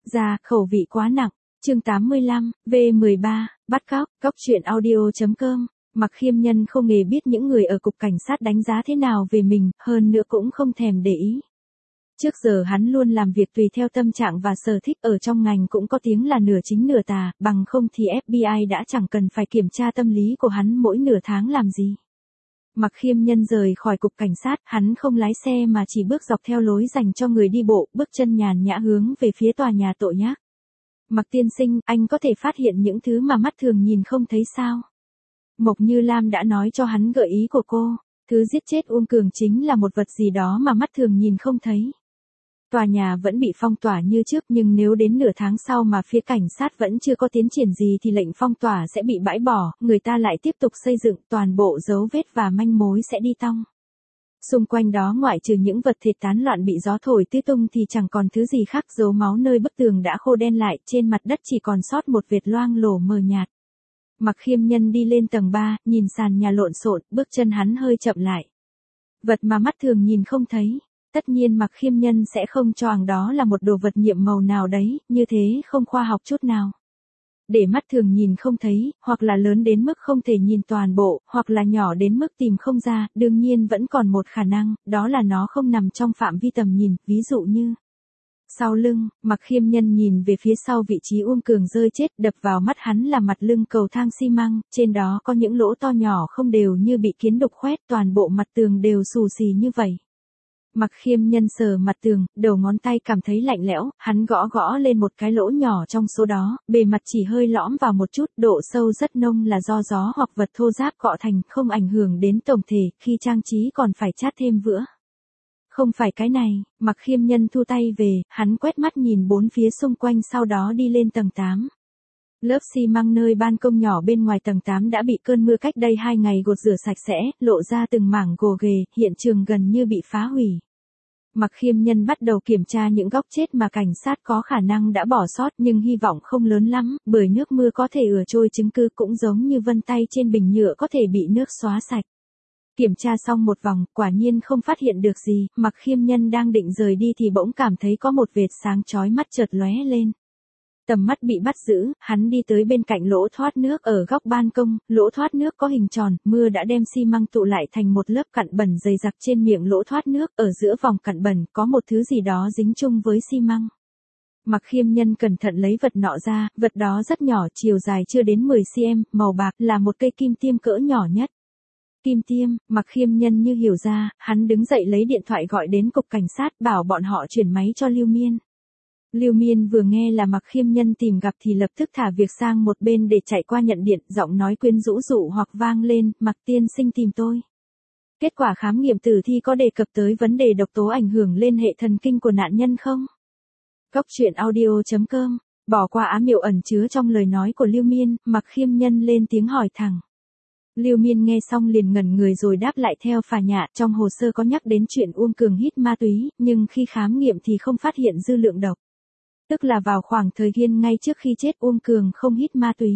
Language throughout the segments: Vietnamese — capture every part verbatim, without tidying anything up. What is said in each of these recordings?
Ra, khẩu vị quá nặng. Chương tám mươi lăm, V mười ba, bắt cóc, cóc truyện audio.com. Mặc Khiêm Nhân không hề biết những người ở cục cảnh sát đánh giá thế nào về mình, hơn nữa cũng không thèm để ý. Trước giờ hắn luôn làm việc tùy theo tâm trạng và sở thích, ở trong ngành cũng có tiếng là nửa chính nửa tà, bằng không thì ép bê i đã chẳng cần phải kiểm tra tâm lý của hắn mỗi nửa tháng làm gì. Mặc Khiêm Nhân rời khỏi cục cảnh sát, hắn không lái xe mà chỉ bước dọc theo lối dành cho người đi bộ, bước chân nhàn nhã hướng về phía tòa nhà tội nhác. Mặc tiên sinh, anh có thể phát hiện những thứ mà mắt thường nhìn không thấy sao? Mộc Như Lam đã nói cho hắn gợi ý của cô, thứ giết chết Uông Cường chính là một vật gì đó mà mắt thường nhìn không thấy. Tòa nhà vẫn bị phong tỏa như trước, nhưng nếu đến nửa tháng sau mà phía cảnh sát vẫn chưa có tiến triển gì thì lệnh phong tỏa sẽ bị bãi bỏ, người ta lại tiếp tục xây dựng, toàn bộ dấu vết và manh mối sẽ đi tong. Xung quanh đó ngoại trừ những vật thịt tán loạn bị gió thổi tứ tung thì chẳng còn thứ gì khác, dấu máu nơi bức tường đã khô đen lại, trên mặt đất chỉ còn sót một vệt loang lổ mờ nhạt. Mặc Khiêm Nhân đi lên tầng ba, nhìn sàn nhà lộn xộn, bước chân hắn hơi chậm lại. Vật mà mắt thường nhìn không thấy. Tất nhiên Mặc Khiêm Nhân sẽ không cho rằng đó là một đồ vật nhiệm màu nào đấy, như thế không khoa học chút nào. Để mắt thường nhìn không thấy, hoặc là lớn đến mức không thể nhìn toàn bộ, hoặc là nhỏ đến mức tìm không ra, đương nhiên vẫn còn một khả năng, đó là nó không nằm trong phạm vi tầm nhìn, ví dụ như sau lưng. Mặc Khiêm Nhân nhìn về phía sau vị trí Uông Cường rơi chết, đập vào mắt hắn là mặt lưng cầu thang xi măng, trên đó có những lỗ to nhỏ không đều như bị kiến đục khoét, toàn bộ mặt tường đều xù xì như vậy. Mặc Khiêm Nhân sờ mặt tường, đầu ngón tay cảm thấy lạnh lẽo, hắn gõ gõ lên một cái lỗ nhỏ trong số đó, bề mặt chỉ hơi lõm vào một chút, độ sâu rất nông là do gió hoặc vật thô ráp cọ thành, không ảnh hưởng đến tổng thể, khi trang trí còn phải chát thêm vữa. Không phải cái này. Mặc Khiêm Nhân thu tay về, hắn quét mắt nhìn bốn phía xung quanh, sau đó đi lên tầng tám. Lớp xi măng nơi ban công nhỏ bên ngoài tầng tám đã bị cơn mưa cách đây hai ngày gột rửa sạch sẽ, lộ ra từng mảng gồ ghề, hiện trường gần như bị phá hủy. Mặc Khiêm Nhân bắt đầu kiểm tra những góc chết mà cảnh sát có khả năng đã bỏ sót, nhưng hy vọng không lớn lắm, bởi nước mưa có thể ừa trôi chứng cứ, cũng giống như vân tay trên bình nhựa có thể bị nước xóa sạch. Kiểm tra xong một vòng, quả nhiên không phát hiện được gì, Mặc Khiêm Nhân đang định rời đi thì bỗng cảm thấy có một vệt sáng chói mắt chợt lóe lên. Tầm mắt bị bắt giữ, hắn đi tới bên cạnh lỗ thoát nước ở góc ban công, lỗ thoát nước có hình tròn, mưa đã đem xi măng tụ lại thành một lớp cặn bẩn dày dặc trên miệng lỗ thoát nước, ở giữa vòng cặn bẩn có một thứ gì đó dính chung với xi măng. Mặc Khiêm Nhân cẩn thận lấy vật nọ ra, vật đó rất nhỏ, chiều dài chưa đến mười xăng-ti-mét, màu bạc, là một cây kim tiêm cỡ nhỏ nhất. Kim tiêm. Mặc Khiêm Nhân như hiểu ra, hắn đứng dậy lấy điện thoại gọi đến cục cảnh sát, bảo bọn họ chuyển máy cho Lưu Miên. Lưu Miên vừa nghe là Mặc Khiêm Nhân tìm gặp thì lập tức thả việc sang một bên để chạy qua nhận điện, giọng nói quyến rũ dụ hoặc vang lên, Mặc tiên sinh tìm tôi. Kết quả khám nghiệm tử thi có đề cập tới vấn đề độc tố ảnh hưởng lên hệ thần kinh của nạn nhân không? Cóc truyện audio.com. Bỏ qua ám hiệu ẩn chứa trong lời nói của Lưu Miên, Mặc Khiêm Nhân lên tiếng hỏi thẳng. Lưu Miên nghe xong liền ngẩn người rồi đáp lại theo phà nhạ, trong hồ sơ có nhắc đến chuyện Uông Cường hít ma túy, nhưng khi khám nghiệm thì không phát hiện dư lượng độc. Tức là vào khoảng thời gian ngay trước khi chết Uông Cường không hít ma túy.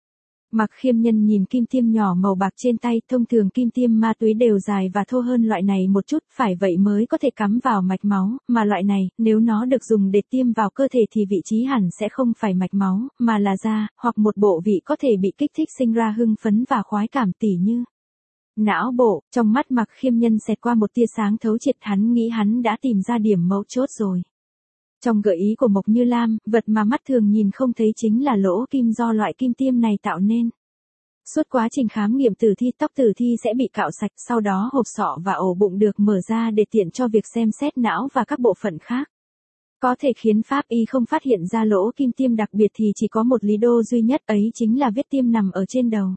Mặc Khiêm Nhân nhìn kim tiêm nhỏ màu bạc trên tay, thông thường kim tiêm ma túy đều dài và thô hơn loại này một chút, phải vậy mới có thể cắm vào mạch máu, mà loại này, nếu nó được dùng để tiêm vào cơ thể thì vị trí hẳn sẽ không phải mạch máu, mà là da, hoặc một bộ vị có thể bị kích thích sinh ra hưng phấn và khoái cảm, tỉ như não bộ. Trong mắt Mặc Khiêm Nhân xẹt qua một tia sáng thấu triệt, hắn nghĩ hắn đã tìm ra điểm mấu chốt rồi. Trong gợi ý của Mộc Như Lam, vật mà mắt thường nhìn không thấy chính là lỗ kim do loại kim tiêm này tạo nên. Suốt quá trình khám nghiệm tử thi, tóc tử thi sẽ bị cạo sạch, sau đó hộp sọ và ổ bụng được mở ra để tiện cho việc xem xét não và các bộ phận khác. Có thể khiến pháp y không phát hiện ra lỗ kim tiêm đặc biệt thì chỉ có một lý do duy nhất, ấy chính là vết tiêm nằm ở trên đầu.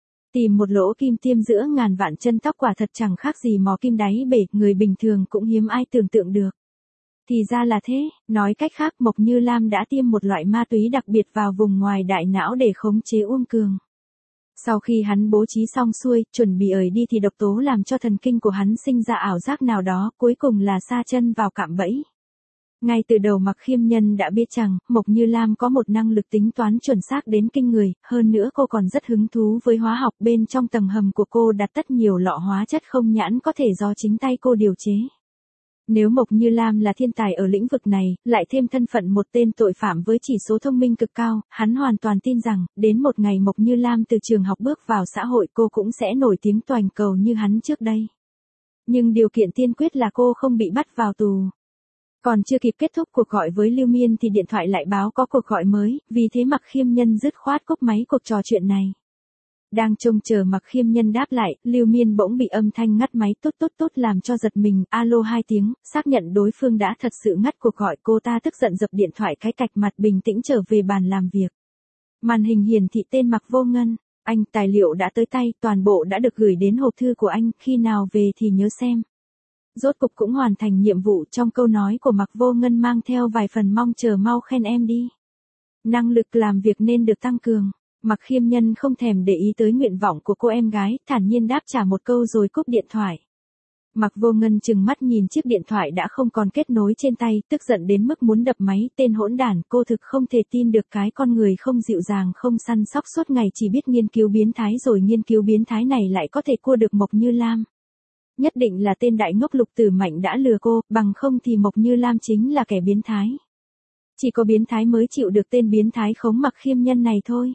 Tìm một lỗ kim tiêm giữa ngàn vạn chân tóc quả thật chẳng khác gì mò kim đáy bể, người bình thường cũng hiếm ai tưởng tượng được. Thì ra là thế, nói cách khác Mộc Như Lam đã tiêm một loại ma túy đặc biệt vào vùng ngoài đại não để khống chế Uông Cường. Sau khi hắn bố trí xong xuôi, chuẩn bị ởi đi thì độc tố làm cho thần kinh của hắn sinh ra ảo giác nào đó, cuối cùng là sa chân vào cạm bẫy. Ngay từ đầu Mặc Khiêm Nhân đã biết rằng, Mộc Như Lam có một năng lực tính toán chuẩn xác đến kinh người, hơn nữa cô còn rất hứng thú với hóa học, bên trong tầng hầm của cô đặt tất nhiều lọ hóa chất không nhãn có thể do chính tay cô điều chế. Nếu Mộc Như Lam là thiên tài ở lĩnh vực này, lại thêm thân phận một tên tội phạm với chỉ số thông minh cực cao, hắn hoàn toàn tin rằng, đến một ngày Mộc Như Lam từ trường học bước vào xã hội cô cũng sẽ nổi tiếng toành cầu như hắn trước đây. Nhưng điều kiện tiên quyết là cô không bị bắt vào tù. Còn chưa kịp kết thúc cuộc gọi với Lưu Miên thì điện thoại lại báo có cuộc gọi mới, vì thế Mặc Khiêm Nhân dứt khoát cúp máy cuộc trò chuyện này. Đang trông chờ Mặc Khiêm Nhân đáp lại, Lưu Miên bỗng bị âm thanh ngắt máy tốt tốt tốt làm cho giật mình, alo hai tiếng, xác nhận đối phương đã thật sự ngắt cuộc gọi, cô ta tức giận dập điện thoại cái cạch mặt bình tĩnh trở về bàn làm việc. Màn hình hiển thị tên Mặc Vô Ngân, anh, tài liệu đã tới tay, toàn bộ đã được gửi đến hộp thư của anh, khi nào về thì nhớ xem. Rốt cục cũng hoàn thành nhiệm vụ, trong câu nói của Mặc Vô Ngân mang theo vài phần mong chờ mau khen em đi. Năng lực làm việc nên được tăng cường. Mặc Khiêm Nhân không thèm để ý tới nguyện vọng của cô em gái, thản nhiên đáp trả một câu rồi cúp điện thoại. Mặc Vô Ngân chừng mắt nhìn chiếc điện thoại đã không còn kết nối trên tay, tức giận đến mức muốn đập máy, tên hỗn đản, cô thực không thể tin được cái con người không dịu dàng không săn sóc suốt ngày chỉ biết nghiên cứu biến thái rồi nghiên cứu biến thái này lại có thể cua được Mộc Như Lam. Nhất định là tên đại ngốc Lục Tử Mạnh đã lừa cô, bằng không thì Mộc Như Lam chính là kẻ biến thái. Chỉ có biến thái mới chịu được tên biến thái khống Mặc Khiêm Nhân này thôi.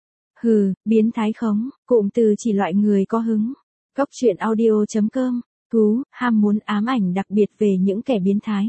Hừ, biến thái khống, cụm từ chỉ loại người có hứng. Cóc truyện audio chấm com, thú, ham muốn ám ảnh đặc biệt về những kẻ biến thái.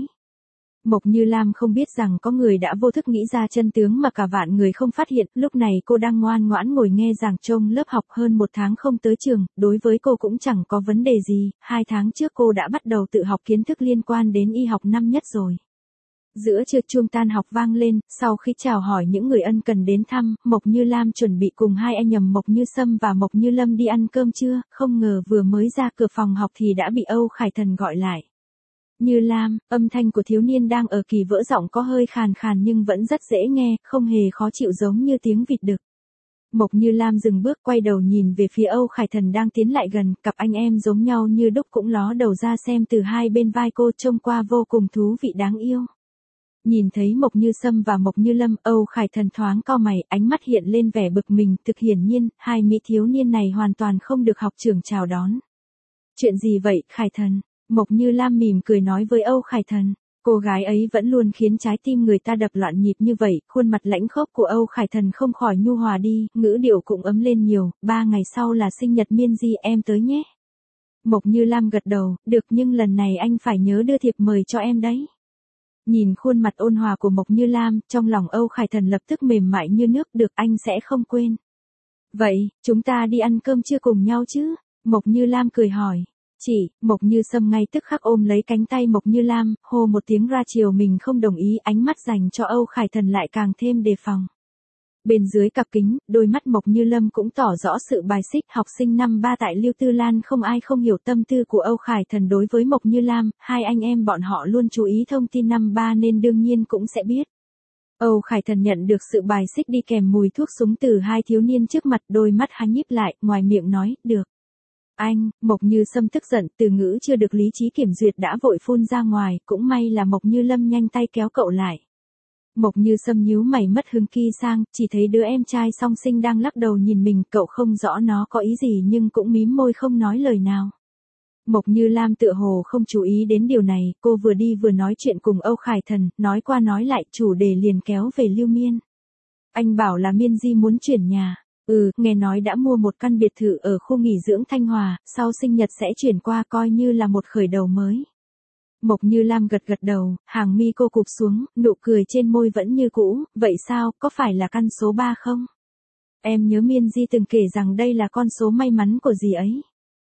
Mộc Như Lam không biết rằng có người đã vô thức nghĩ ra chân tướng mà cả vạn người không phát hiện, lúc này cô đang ngoan ngoãn ngồi nghe giảng trông lớp học hơn một tháng không tới trường, đối với cô cũng chẳng có vấn đề gì, hai tháng trước cô đã bắt đầu tự học kiến thức liên quan đến y học năm nhất rồi. Giữa trưa chuông tan học vang lên, sau khi chào hỏi những người ân cần đến thăm, Mộc Như Lam chuẩn bị cùng hai anh nhầm Mộc Như Sâm và Mộc Như Lâm đi ăn cơm trưa, không ngờ vừa mới ra cửa phòng học thì đã bị Âu Khải Thần gọi lại. Như Lam, âm thanh của thiếu niên đang ở kỳ vỡ giọng có hơi khàn khàn nhưng vẫn rất dễ nghe, không hề khó chịu giống như tiếng vịt đực. Mộc Như Lam dừng bước quay đầu nhìn về phía Âu Khải Thần đang tiến lại gần, cặp anh em giống nhau như đúc cũng ló đầu ra xem từ hai bên vai cô trông qua vô cùng thú vị đáng yêu. Nhìn thấy Mộc Như Sâm và Mộc Như Lâm, Âu Khải Thần thoáng cau mày, ánh mắt hiện lên vẻ bực mình, thực hiển nhiên, hai mỹ thiếu niên này hoàn toàn không được học trưởng chào đón. Chuyện gì vậy, Khải Thần? Mộc Như Lam mỉm cười nói với Âu Khải Thần. Cô gái ấy vẫn luôn khiến trái tim người ta đập loạn nhịp như vậy, khuôn mặt lãnh khốc của Âu Khải Thần không khỏi nhu hòa đi, ngữ điệu cũng ấm lên nhiều, ba ngày sau là sinh nhật Miên Di, em tới nhé. Mộc Như Lam gật đầu, được, nhưng lần này anh phải nhớ đưa thiệp mời cho em đấy. Nhìn khuôn mặt ôn hòa của Mộc Như Lam, trong lòng Âu Khải Thần lập tức mềm mại như nước, được, anh sẽ không quên. Vậy, chúng ta đi ăn cơm trưa cùng nhau chứ? Mộc Như Lam cười hỏi. Chị, Mộc Như Sâm ngay tức khắc ôm lấy cánh tay Mộc Như Lam, hô một tiếng ra chiều mình không đồng ý, ánh mắt dành cho Âu Khải Thần lại càng thêm đề phòng. Bên dưới cặp kính, đôi mắt Mộc Như Lâm cũng tỏ rõ sự bài xích, học sinh năm ba tại Lưu Tư Lan không ai không hiểu tâm tư của Âu Khải Thần đối với Mộc Như Lam, hai anh em bọn họ luôn chú ý thông tin năm ba nên đương nhiên cũng sẽ biết. Âu Khải Thần nhận được sự bài xích đi kèm mùi thuốc súng từ hai thiếu niên trước mặt, đôi mắt hắn nhíp lại, ngoài miệng nói, được. Anh, Mộc Như Sâm tức giận, từ ngữ chưa được lý trí kiểm duyệt đã vội phun ra ngoài, cũng may là Mộc Như Lâm nhanh tay kéo cậu lại. Mộc Như Sâm nhíu mày mất hứng kỳ sang, chỉ thấy đứa em trai song sinh đang lắc đầu nhìn mình, cậu không rõ nó có ý gì nhưng cũng mím môi không nói lời nào. Mộc Như Lam tựa hồ không chú ý đến điều này, cô vừa đi vừa nói chuyện cùng Âu Khải Thần, nói qua nói lại, chủ đề liền kéo về Lưu Miên. Anh bảo là Miên Di muốn chuyển nhà. Ừ, nghe nói đã mua một căn biệt thự ở khu nghỉ dưỡng Thanh Hòa, sau sinh nhật sẽ chuyển qua coi như là một khởi đầu mới. Mộc Như Lam gật gật đầu, hàng mi cô cụp xuống, nụ cười trên môi vẫn như cũ, vậy sao, có phải là căn số ba không? Em nhớ Miên Di từng kể rằng đây là con số may mắn của dì ấy.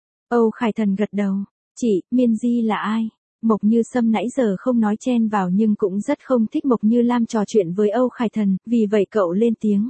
Âu Khải Thần gật đầu, chị, Miên Di là ai? Mộc Như Sâm nãy giờ không nói chen vào nhưng cũng rất không thích Mộc Như Lam trò chuyện với Âu Khải Thần, vì vậy cậu lên tiếng.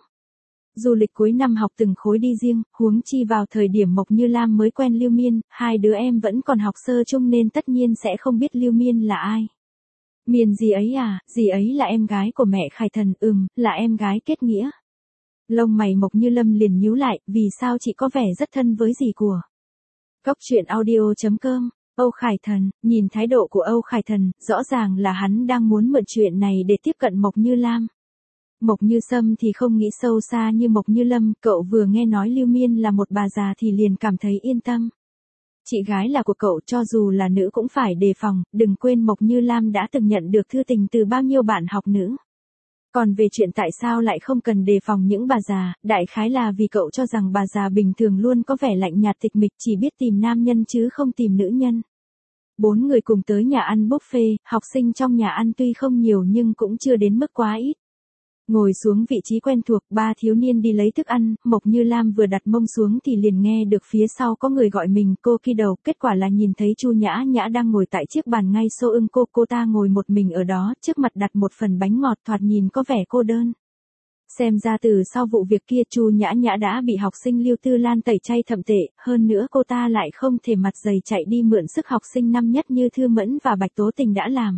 Du lịch cuối năm học từng khối đi riêng, huống chi vào thời điểm Mộc Như Lam mới quen Lưu Miên, hai đứa em vẫn còn học sơ chung nên tất nhiên sẽ không biết Lưu Miên là ai. Miên gì ấy à, dì ấy là em gái của mẹ Khải Thần, ừm, là em gái kết nghĩa. Lông mày Mộc Như Lâm liền nhíu lại, vì sao chị có vẻ rất thân với dì của. Cóc truyện audio chấm com, Âu Khải Thần, nhìn thái độ của Âu Khải Thần, rõ ràng là hắn đang muốn mượn chuyện này để tiếp cận Mộc Như Lam. Mộc Như Sâm thì không nghĩ sâu xa như Mộc Như Lâm, cậu vừa nghe nói Lưu Miên là một bà già thì liền cảm thấy yên tâm. chị gái là của cậu cho dù là nữ cũng phải đề phòng, đừng quên Mộc Như Lam đã từng nhận được thư tình từ bao nhiêu bạn học nữ. Còn về chuyện tại sao lại không cần đề phòng những bà già, đại khái là vì cậu cho rằng bà già bình thường luôn có vẻ lạnh nhạt tịch mịch chỉ biết tìm nam nhân chứ không tìm nữ nhân. Bốn người cùng tới nhà ăn buffet, học sinh trong nhà ăn tuy không nhiều nhưng cũng chưa đến mức quá ít. Ngồi xuống vị trí quen thuộc, ba thiếu niên đi lấy thức ăn, Mộc Như Lam vừa đặt mông xuống thì liền nghe được phía sau có người gọi mình, cô kỳ đầu, kết quả là nhìn thấy Chu Nhã Nhã đang ngồi tại chiếc bàn ngay xô ưng cô, cô ta ngồi một mình ở đó, trước mặt đặt một phần bánh ngọt thoạt nhìn có vẻ cô đơn. Xem ra từ sau vụ việc kia Chu Nhã Nhã đã bị học sinh Lưu Tư Lan tẩy chay thậm tệ, hơn nữa cô ta lại không thể mặt dày chạy đi mượn sức học sinh năm nhất như Thư Mẫn và Bạch Tố Tình đã làm.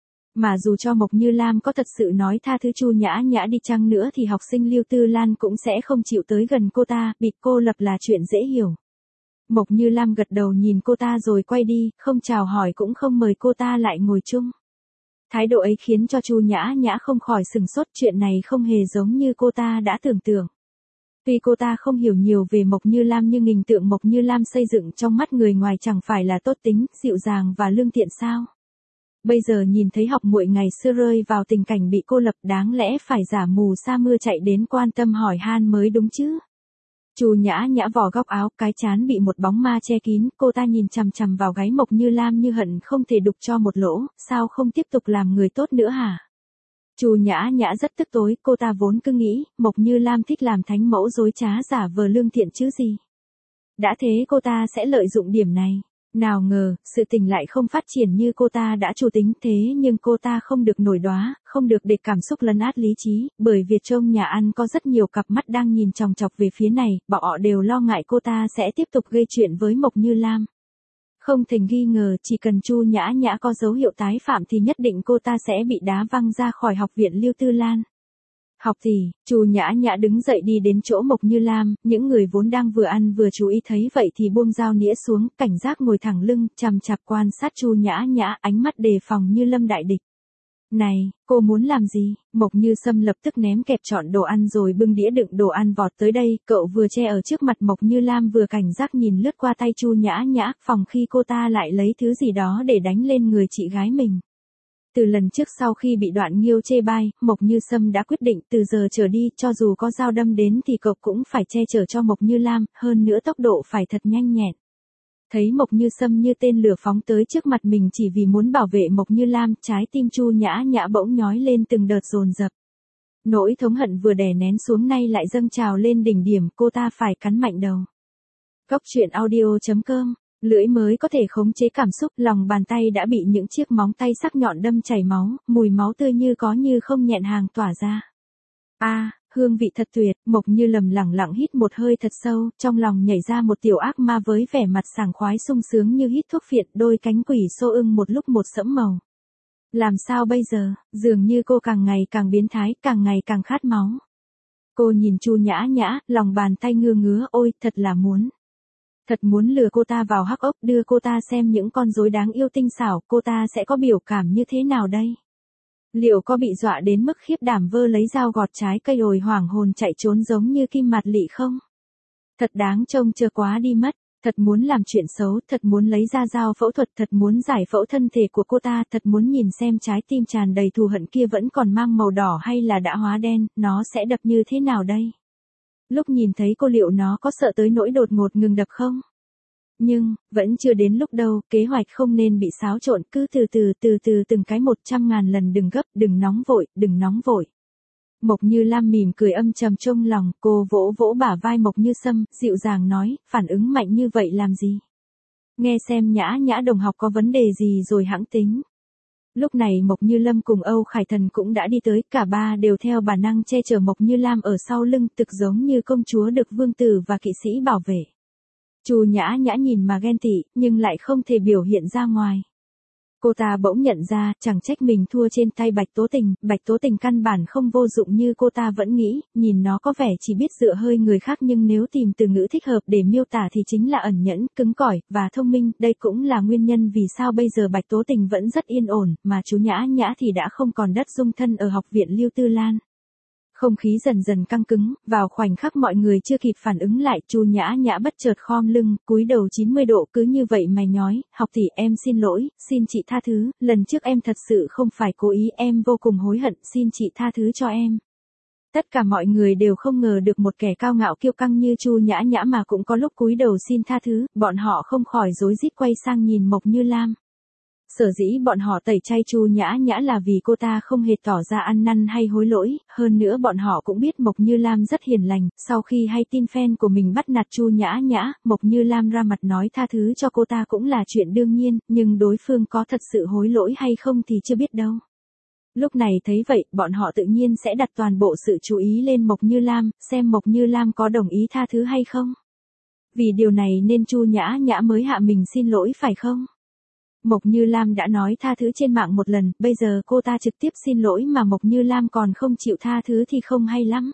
Mà dù cho Mộc Như Lam có thật sự nói tha thứ Chu Nhã Nhã đi chăng nữa thì học sinh Lưu Tư Lan cũng sẽ không chịu tới gần cô ta, bị cô lập là chuyện dễ hiểu. Mộc Như Lam gật đầu nhìn cô ta rồi quay đi, không chào hỏi cũng không mời cô ta lại ngồi chung. Thái độ ấy khiến cho Chu Nhã Nhã không khỏi sừng sốt, chuyện này không hề giống như cô ta đã tưởng tượng. Tuy cô ta không hiểu nhiều về Mộc Như Lam nhưng hình tượng Mộc Như Lam xây dựng trong mắt người ngoài chẳng phải là tốt tính, dịu dàng và lương thiện sao? Bây giờ nhìn thấy học muội ngày xưa rơi vào tình cảnh bị cô lập, đáng lẽ phải giả mù sa mưa chạy đến quan tâm hỏi han mới đúng chứ. Chu Nhã Nhã vò góc áo, cái trán bị một bóng ma che kín, cô ta nhìn chằm chằm vào gáy Mộc Như Lam như hận không thể đục cho một lỗ, sao không tiếp tục làm người tốt nữa hả? Chu Nhã Nhã rất tức tối, cô ta vốn cứ nghĩ, Mộc Như Lam thích làm thánh mẫu dối trá giả vờ lương thiện chứ gì. Đã thế cô ta sẽ lợi dụng điểm này. Nào ngờ, sự tình lại không phát triển như cô ta đã chủ tính, thế nhưng cô ta không được nổi đoá, không được để cảm xúc lấn át lý trí, bởi việc trong nhà ăn có rất nhiều cặp mắt đang nhìn chòng chọc về phía này, bọn họ đều lo ngại cô ta sẽ tiếp tục gây chuyện với Mộc Như Lam. Không thành nghi ngờ, chỉ cần Chu Nhã Nhã có dấu hiệu tái phạm thì nhất định cô ta sẽ bị đá văng ra khỏi học viện Lưu Tư Lan. Học tỷ, Chu Nhã Nhã đứng dậy đi đến chỗ Mộc Như Lam, những người vốn đang vừa ăn vừa chú ý thấy vậy thì buông dao nĩa xuống, cảnh giác ngồi thẳng lưng, chằm chằm quan sát Chu Nhã Nhã, ánh mắt đề phòng như lâm đại địch. Này, cô muốn làm gì? Mộc Như Sâm lập tức ném kẹp trọn đồ ăn rồi bưng đĩa đựng đồ ăn vọt tới đây, cậu vừa che ở trước mặt Mộc Như Lam vừa cảnh giác nhìn lướt qua tay Chu Nhã Nhã, phòng khi cô ta lại lấy thứ gì đó để đánh lên người chị gái mình. Từ lần trước sau khi bị Đoạn Nghiêu chê bai, Mộc Như Sâm đã quyết định từ giờ trở đi, cho dù có dao đâm đến thì cậu cũng phải che chở cho Mộc Như Lam, hơn nữa tốc độ phải thật nhanh nhẹn. Thấy Mộc Như Sâm như tên lửa phóng tới trước mặt mình chỉ vì muốn bảo vệ Mộc Như Lam, trái tim Chu Nhã Nhã bỗng nhói lên từng đợt dồn dập. Nỗi thống hận vừa đè nén xuống nay lại dâng trào lên đỉnh điểm, cô ta phải cắn mạnh đầu. Góc truyện audio chấm com. Lưỡi mới có thể khống chế cảm xúc, lòng bàn tay đã bị những chiếc móng tay sắc nhọn đâm chảy máu, mùi máu tươi như có như không nhẹn hàng tỏa ra. A, à, hương vị thật tuyệt, Mộc Như lầm lẳng lặng hít một hơi thật sâu, trong lòng nhảy ra một tiểu ác ma với vẻ mặt sảng khoái sung sướng như hít thuốc phiện, đôi cánh quỷ xô ưng một lúc một sẫm màu. Làm sao bây giờ, dường như cô càng ngày càng biến thái, càng ngày càng khát máu. Cô nhìn Chu Nhã Nhã, lòng bàn tay ngưa ngứa, ôi, thật là muốn. Thật muốn lừa cô ta vào hắc ốc, đưa cô ta xem những con rối đáng yêu tinh xảo, cô ta sẽ có biểu cảm như thế nào đây? Liệu có bị dọa đến mức khiếp đảm vơ lấy dao gọt trái cây rồi hoảng hồn chạy trốn giống như Kim Mạt Lị không? Thật đáng trông chờ quá đi mất, thật muốn làm chuyện xấu, thật muốn lấy ra dao phẫu thuật, thật muốn giải phẫu thân thể của cô ta, thật muốn nhìn xem trái tim tràn đầy thù hận kia vẫn còn mang màu đỏ hay là đã hóa đen, nó sẽ đập như thế nào đây? Lúc nhìn thấy cô liệu nó có sợ tới nỗi đột ngột ngừng đập không? Nhưng, vẫn chưa đến lúc đâu, kế hoạch không nên bị xáo trộn, cứ từ từ từ từ từng cái một trăm ngàn lần đừng gấp, đừng nóng vội, đừng nóng vội. Mộc Như Lam mỉm cười âm trầm trong lòng, cô vỗ vỗ bả vai Mộc Như Sâm, dịu dàng nói, phản ứng mạnh như vậy làm gì? Nghe xem Nhã Nhã đồng học có vấn đề gì rồi hãng tính. Lúc này Mộc Như Lâm cùng Âu Khải Thần cũng đã đi tới, cả ba đều theo bản năng che chở Mộc Như Lam ở sau lưng, thực giống như công chúa được vương tử và kỵ sĩ bảo vệ. Chu Nhã Nhã nhìn mà ghen tị, nhưng lại không thể biểu hiện ra ngoài. Cô ta bỗng nhận ra, chẳng trách mình thua trên tay Bạch Tố Tình, Bạch Tố Tình căn bản không vô dụng như cô ta vẫn nghĩ, nhìn nó có vẻ chỉ biết dựa hơi người khác nhưng nếu tìm từ ngữ thích hợp để miêu tả thì chính là ẩn nhẫn, cứng cỏi, và thông minh, đây cũng là nguyên nhân vì sao bây giờ Bạch Tố Tình vẫn rất yên ổn, mà chú Nhã Nhã thì đã không còn đất dung thân ở học viện Lưu Tư Lan. Không khí dần dần căng cứng, vào khoảnh khắc mọi người chưa kịp phản ứng lại, Chu Nhã Nhã bất chợt khom lưng, cúi đầu chín mươi độ cứ như vậy mà nhói, "Học tỷ, em xin lỗi, xin chị tha thứ, lần trước em thật sự không phải cố ý, em vô cùng hối hận, xin chị tha thứ cho em." Tất cả mọi người đều không ngờ được một kẻ cao ngạo kiêu căng như Chu Nhã Nhã mà cũng có lúc cúi đầu xin tha thứ, bọn họ không khỏi rối rít quay sang nhìn Mộc Như Lam. Sở dĩ bọn họ tẩy chay Chu Nhã Nhã là vì cô ta không hề tỏ ra ăn năn hay hối lỗi, hơn nữa bọn họ cũng biết Mộc Như Lam rất hiền lành, sau khi hay tin fan của mình bắt nạt Chu Nhã Nhã, Mộc Như Lam ra mặt nói tha thứ cho cô ta cũng là chuyện đương nhiên, nhưng đối phương có thật sự hối lỗi hay không thì chưa biết đâu. Lúc này thấy vậy, bọn họ tự nhiên sẽ đặt toàn bộ sự chú ý lên Mộc Như Lam, xem Mộc Như Lam có đồng ý tha thứ hay không. Vì điều này nên Chu Nhã Nhã mới hạ mình xin lỗi phải không? Mộc Như Lam đã nói tha thứ trên mạng một lần, bây giờ cô ta trực tiếp xin lỗi mà Mộc Như Lam còn không chịu tha thứ thì không hay lắm.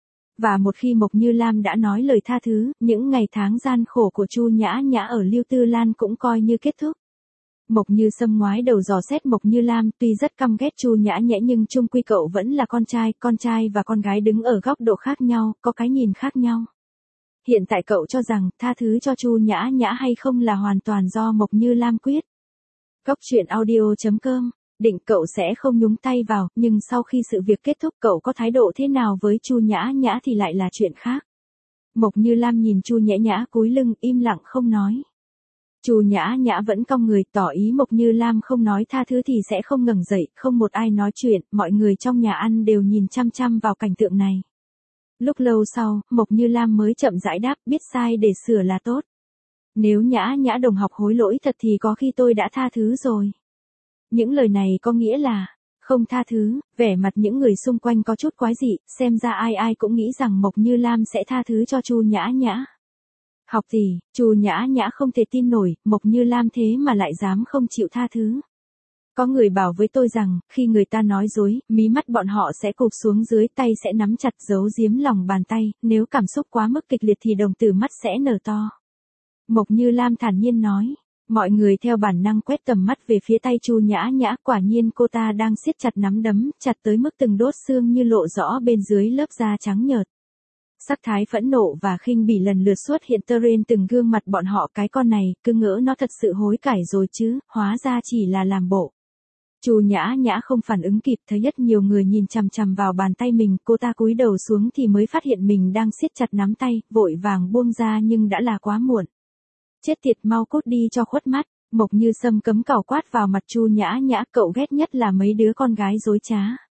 Và một khi Mộc Như Lam đã nói lời tha thứ, những ngày tháng gian khổ của Chu Nhã Nhã ở Lưu Tư Lan cũng coi như kết thúc. Mộc Như Sâm ngoái đầu dò xét Mộc Như Lam, tuy rất căm ghét Chu Nhã Nhã nhưng chung quy cậu vẫn là con trai, con trai và con gái đứng ở góc độ khác nhau, có cái nhìn khác nhau. Hiện tại cậu cho rằng tha thứ cho Chu Nhã Nhã hay không là hoàn toàn do Mộc Như Lam quyết. Góc truyện audio chấm com, định cậu sẽ không nhúng tay vào, nhưng sau khi sự việc kết thúc cậu có thái độ thế nào với Chu Nhã Nhã thì lại là chuyện khác. Mộc Như Lam nhìn Chu Nhã Nhã cúi lưng im lặng không nói. Chu Nhã Nhã vẫn cong người tỏ ý Mộc Như Lam không nói tha thứ thì sẽ không ngẩng dậy, không một ai nói chuyện, mọi người trong nhà ăn đều nhìn chăm chăm vào cảnh tượng này. Lúc lâu sau, Mộc Như Lam mới chậm rãi đáp, biết sai để sửa là tốt. Nếu Nhã Nhã đồng học hối lỗi thật thì có khi tôi đã tha thứ rồi. Những lời này có nghĩa là, không tha thứ, vẻ mặt những người xung quanh có chút quái dị, xem ra ai ai cũng nghĩ rằng Mộc Như Lam sẽ tha thứ cho Chu Nhã Nhã. Học gì, Chu Nhã Nhã không thể tin nổi, Mộc Như Lam thế mà lại dám không chịu tha thứ. Có người bảo với tôi rằng, khi người ta nói dối, mí mắt bọn họ sẽ cụp xuống dưới, tay sẽ nắm chặt giấu giếm lòng bàn tay, nếu cảm xúc quá mức kịch liệt thì đồng tử mắt sẽ nở to. Mộc Như Lam thản nhiên nói, mọi người theo bản năng quét tầm mắt về phía tay Chu Nhã Nhã, quả nhiên cô ta đang siết chặt nắm đấm, chặt tới mức từng đốt xương như lộ rõ bên dưới lớp da trắng nhợt. Sắc thái phẫn nộ và khinh bỉ lần lượt xuất hiện trên từng gương mặt bọn họ, cái con này, cứ ngỡ nó thật sự hối cải rồi chứ, hóa ra chỉ là làm bộ. Chu Nhã Nhã không phản ứng kịp, thấy rất nhiều người nhìn chằm chằm vào bàn tay mình, cô ta cúi đầu xuống thì mới phát hiện mình đang siết chặt nắm tay, vội vàng buông ra nhưng đã là quá muộn. Chết tiệt, mau cút đi cho khuất mắt. Mộc Như Sâm cấm cào quát vào mặt Chu Nhã Nhã, cậu ghét nhất là mấy đứa con gái dối trá.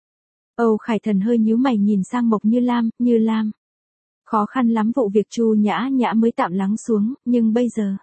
Âu Khải Thần hơi nhíu mày nhìn sang Mộc Như Lam, Như Lam. Khó khăn lắm vụ việc Chu Nhã Nhã mới tạm lắng xuống, nhưng bây giờ.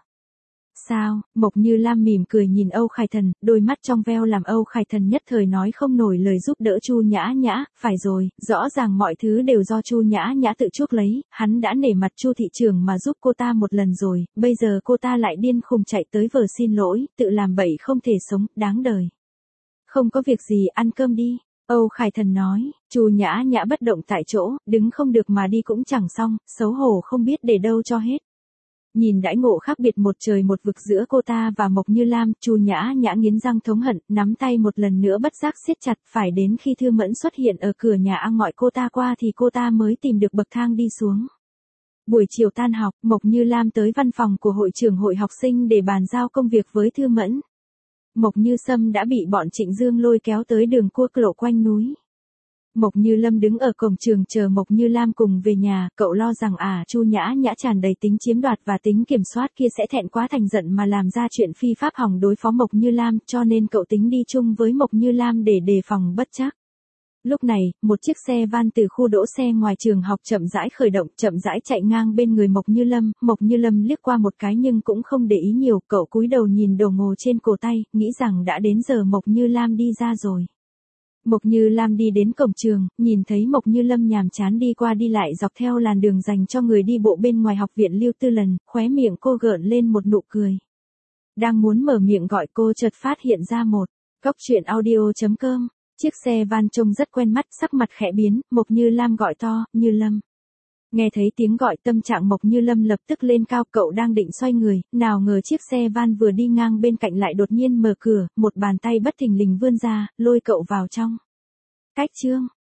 Sao? Mộc Như Lam mỉm cười nhìn Âu Khải Thần, đôi mắt trong veo làm Âu Khải Thần nhất thời nói không nổi lời giúp đỡ Chu Nhã Nhã, phải rồi, rõ ràng mọi thứ đều do Chu Nhã Nhã tự chuốc lấy, hắn đã nể mặt Chu thị trưởng mà giúp cô ta một lần rồi, bây giờ cô ta lại điên khùng chạy tới vờ xin lỗi, tự làm bậy không thể sống, đáng đời. Không có việc gì, ăn cơm đi. Âu Khải Thần nói, Chu Nhã Nhã bất động tại chỗ, đứng không được mà đi cũng chẳng xong, xấu hổ không biết để đâu cho hết. Nhìn đãi ngộ khác biệt một trời một vực giữa cô ta và Mộc Như Lam, Chu Nhã Nhã nghiến răng thống hận, nắm tay một lần nữa bất giác siết chặt, phải đến khi Thư Mẫn xuất hiện ở cửa nhà ăn gọi cô ta qua thì cô ta mới tìm được bậc thang đi xuống. Buổi chiều tan học, Mộc Như Lam tới văn phòng của hội trưởng hội học sinh để bàn giao công việc với Thư Mẫn. Mộc Như Sâm đã bị bọn Trịnh Dương lôi kéo tới đường cua lộ quanh núi. Mộc Như Lâm đứng ở cổng trường chờ Mộc Như Lam cùng về nhà, cậu lo rằng à Chu Nhã Nhã tràn đầy tính chiếm đoạt và tính kiểm soát kia sẽ thẹn quá thành giận mà làm ra chuyện phi pháp hỏng đối phó Mộc Như Lam, cho nên cậu tính đi chung với Mộc Như Lam để đề phòng bất trắc. Lúc này, một chiếc xe van từ khu đỗ xe ngoài trường học chậm rãi khởi động, chậm rãi chạy ngang bên người Mộc Như Lâm, Mộc Như Lâm liếc qua một cái nhưng cũng không để ý nhiều, cậu cúi đầu nhìn đồng hồ trên cổ tay, nghĩ rằng đã đến giờ Mộc Như Lam đi ra rồi. Mộc Như Lam đi đến cổng trường, nhìn thấy Mộc Như Lâm nhàm chán đi qua đi lại dọc theo làn đường dành cho người đi bộ bên ngoài học viện Lưu Tư Lần, khóe miệng cô gợn lên một nụ cười. Đang muốn mở miệng gọi cô chợt phát hiện ra một góc truyện audio chấm com. Chiếc xe van trông rất quen mắt, sắc mặt khẽ biến, Mộc Như Lam gọi to, Như Lâm. Nghe thấy tiếng gọi tâm trạng Mộc Như Lâm lập tức lên cao, cậu đang định xoay người, nào ngờ chiếc xe van vừa đi ngang bên cạnh lại đột nhiên mở cửa, một bàn tay bất thình lình vươn ra, lôi cậu vào trong. Cách chương.